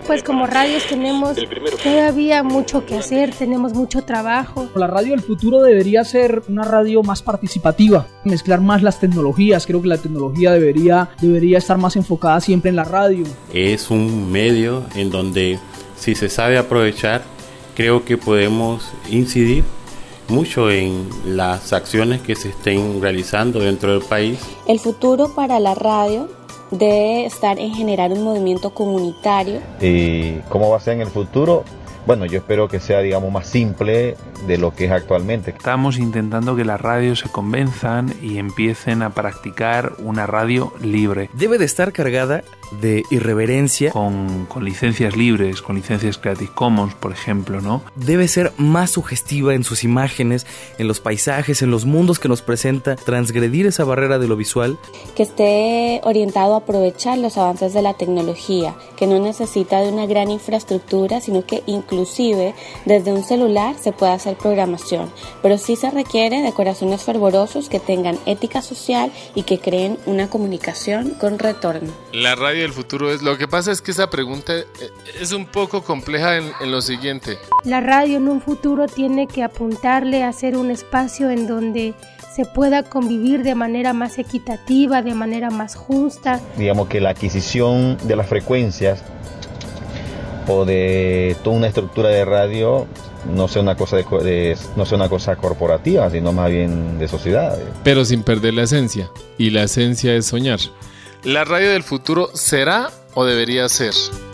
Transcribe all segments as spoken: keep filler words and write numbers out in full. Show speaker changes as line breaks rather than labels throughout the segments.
pues como radios tenemos todavía mucho que hacer, tenemos mucho trabajo.
La radio del futuro debería ser una radio más participativa, mezclar más las tecnologías. Creo que la tecnología debería, debería estar más enfocada siempre en la radio.
Es un medio en donde, si se sabe aprovechar, creo que podemos incidir mucho en las acciones que se estén realizando dentro del país.
El futuro para la radio debe estar en generar un movimiento comunitario.
¿Y cómo va a ser en el futuro? Bueno, yo espero que sea, digamos, más simple de lo que es actualmente.
Estamos intentando que las radios se convenzan y empiecen a practicar una radio libre.
Debe de estar cargada de irreverencia.
Con, con licencias libres, con licencias Creative Commons, por ejemplo, ¿no?
Debe ser más sugestiva en sus imágenes, en los paisajes, en los mundos que nos presenta, transgredir esa barrera de lo visual.
Que esté orientado a aprovechar los avances de la tecnología, que no necesita de una gran infraestructura, sino que inclusive desde un celular se puede hacer programación, pero sí se requiere de corazones fervorosos que tengan ética social y que creen una comunicación con retorno.
La radio del futuro es... Lo que pasa es que esa pregunta es un poco compleja en, en lo siguiente.
La radio en un futuro tiene que apuntarle a ser un espacio en donde se pueda convivir de manera más equitativa, de manera más justa.
Digamos que la adquisición de las frecuencias o de toda una estructura de radio no sea una cosa de, de, no sea una cosa corporativa, sino más bien de sociedad.
Pero sin perder la esencia, y la esencia es soñar. ¿La radio del futuro será o debería ser?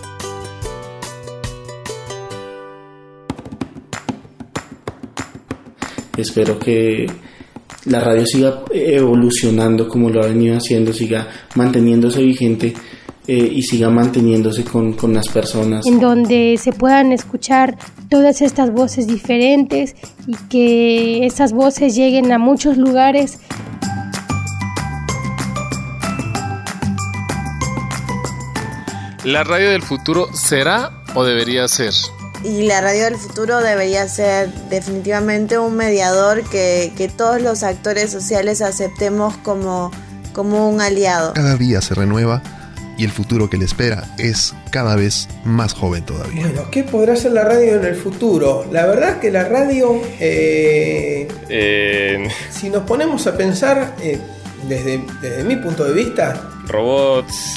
Espero que la radio siga evolucionando como lo ha venido haciendo, siga manteniéndose vigente eh, y siga manteniéndose con, con las personas.
En donde se puedan escuchar todas estas voces diferentes y que esas voces lleguen a muchos lugares.
¿La radio del futuro será o debería ser?
Y la radio del futuro debería ser definitivamente un mediador que, que todos los actores sociales aceptemos como, como un aliado.
Cada día se renueva y el futuro que le espera es cada vez más joven todavía.
Bueno, ¿qué podrá ser la radio en el futuro? La verdad que la radio, eh, eh... si nos ponemos a pensar, eh, desde, desde mi punto de vista,
robots...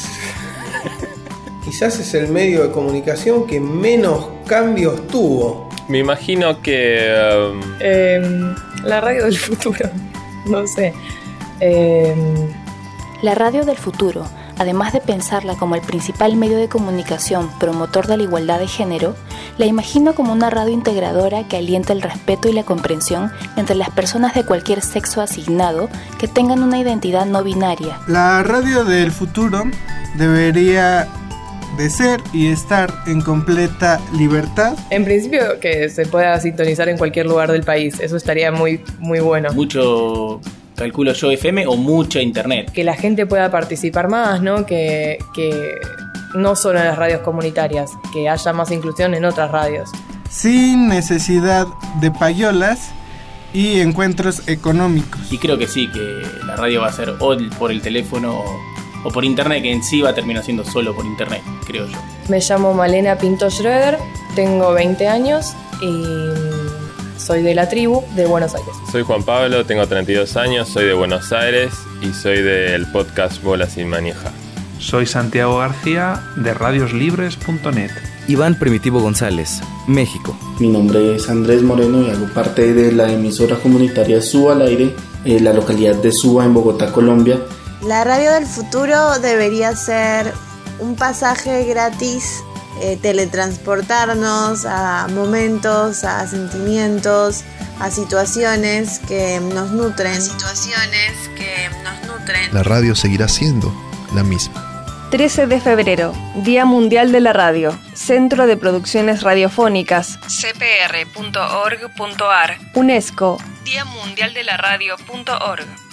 quizás es el medio de comunicación que menos cambios tuvo.
Me imagino que... Um...
Eh, la radio del futuro, no sé. Eh...
La radio del futuro, además de pensarla como el principal medio de comunicación promotor de la igualdad de género, la imagino como una radio integradora que alienta el respeto y la comprensión entre las personas de cualquier sexo asignado que tengan una identidad no binaria.
La radio del futuro debería de ser y estar en completa libertad.
En principio que se pueda sintonizar en cualquier lugar del país, eso estaría muy, muy bueno.
Mucho, calculo yo, F M o mucho internet.
Que la gente pueda participar más, ¿no? Que, que no solo en las radios comunitarias, que haya más inclusión en otras radios.
Sin necesidad de payolas y encuentros económicos.
Y creo que sí, que la radio va a ser o por el teléfono o por internet, que en sí va a terminar siendo solo por internet, creo yo.
Me llamo Malena Pinto Schroeder, tengo veinte años y soy de la tribu de Buenos Aires.
Soy Juan Pablo, tengo treinta y dos años, soy de Buenos Aires y soy del podcast Bola Sin Manija.
Soy Santiago García, de radios libres punto net.
Iván Primitivo González, México.
Mi nombre es Andrés Moreno y hago parte de la emisora comunitaria Suba al Aire, en la localidad de Suba, en Bogotá, Colombia.
La radio del futuro debería ser un pasaje gratis, eh, teletransportarnos a momentos, a sentimientos, a situaciones que nos nutren. Situaciones que nos nutren.
La radio seguirá siendo la misma.
trece de febrero, Día Mundial de la Radio, Centro de Producciones Radiofónicas, c p r punto org punto a r, UNESCO, Día Mundial de la Radio punto org.